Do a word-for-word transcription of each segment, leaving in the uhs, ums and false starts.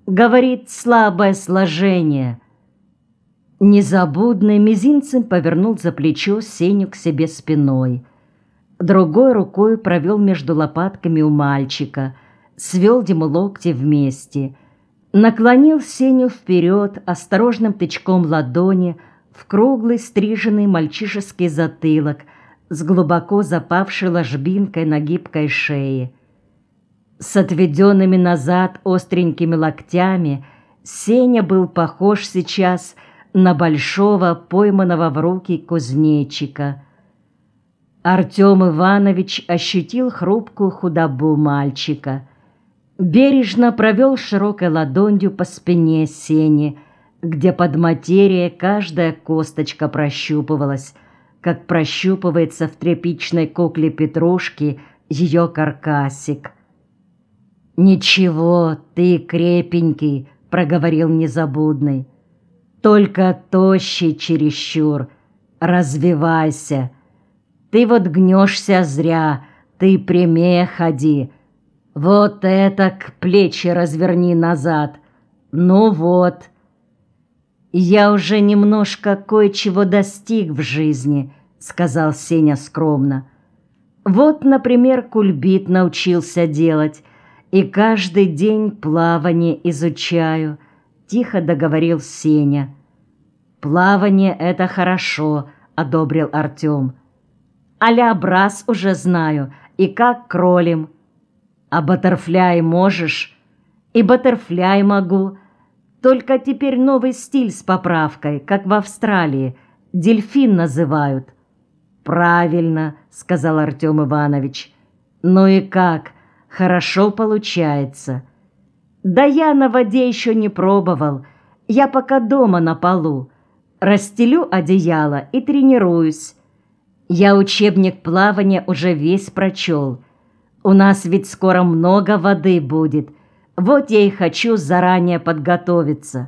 Говорит, слабое сложение. Незабудный мизинцем повернул за плечо Сеню к себе спиной. Другой рукой провел между лопатками у мальчика, свел ему локти вместе, наклонил Сеню вперед осторожным тычком ладони в круглый стриженный мальчишеский затылок с глубоко запавшей ложбинкой на гибкой шее. С отведенными назад остренькими локтями Сеня был похож сейчас на большого пойманного в руки кузнечика. Артем Иванович ощутил хрупкую худобу мальчика, бережно провел широкой ладонью по спине Сени, где под материей каждая косточка прощупывалась, как прощупывается в тряпичной кукле Петрушки ее каркасик. «Ничего, ты крепенький», — проговорил Незабудный, — «только тощий чересчур, развивайся. Ты вот гнешься зря, ты прямее ходи. Вот это к плечи разверни назад. Ну вот». «Я уже немножко кое-чего достиг в жизни», — сказал Сеня скромно. «Вот, например, кульбит научился делать, и каждый день плавание изучаю», — тихо договорил Сеня. «Плавание — это хорошо», — одобрил Артем. «А-ля брас уже знаю, и как кролем». «А баттерфляй можешь?» «И баттерфляй могу. Только теперь новый стиль с поправкой, как в Австралии. Дельфин называют». «Правильно», — сказал Артем Иванович. «Ну и как? Хорошо получается?» «Да я на воде еще не пробовал. Я пока дома на полу. Расстелю одеяло и тренируюсь. Я учебник плавания уже весь прочел. У нас ведь скоро много воды будет. Вот я и хочу заранее подготовиться».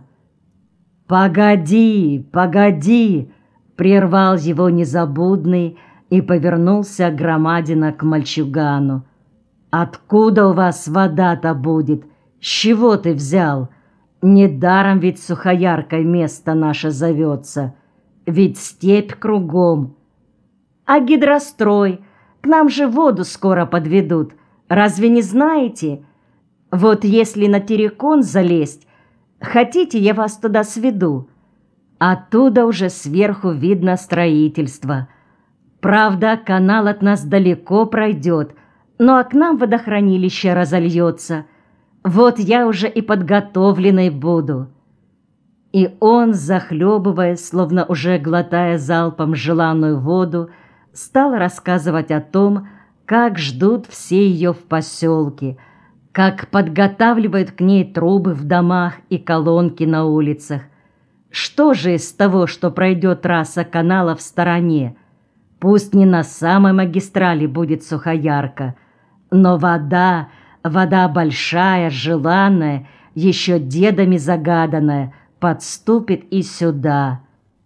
«Погоди, погоди!» — прервал его Незабудный и повернулся громадина к мальчугану. «Откуда у вас вода-то будет? С чего ты взял? Недаром ведь Сухояркой место наше зовется. Ведь степь кругом». «А гидрострой? К нам же воду скоро подведут. Разве не знаете? Вот если на террикон залезть, хотите, я вас туда сведу? Оттуда уже сверху видно строительство. Правда, канал от нас далеко пройдет, ну а к нам водохранилище разольется. Вот я уже и подготовленной буду». И он, захлебываясь, словно уже глотая залпом желанную воду, стал рассказывать о том, как ждут все ее в поселке, как подготавливают к ней трубы в домах и колонки на улицах. Что же из того, что пройдет трасса канала в стороне? Пусть не на самой магистрали будет Сухоярка, но вода, вода большая, желанная, еще дедами загаданная, подступит и сюда.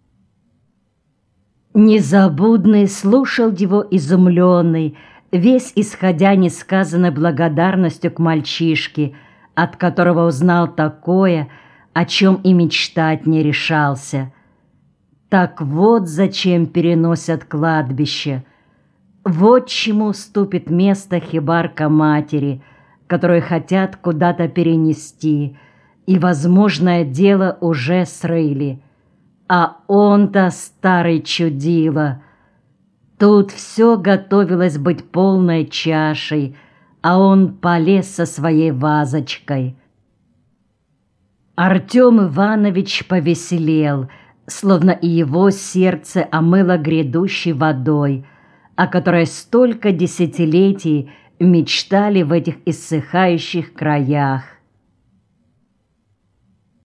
Незабудный слушал его изумленный, весь исходя несказанной благодарностью к мальчишке, от которого узнал такое, о чем и мечтать не решался. Так вот зачем переносят кладбище. Вот чему ступит место хибарка матери, которую хотят куда-то перенести, и возможное дело уже срыли. А он-то, старый чудило, тут все готовилось быть полной чашей, а он полез со своей вазочкой. Артем Иванович повеселел, словно и его сердце омыло грядущей водой, о которой столько десятилетий мечтали в этих иссыхающих краях.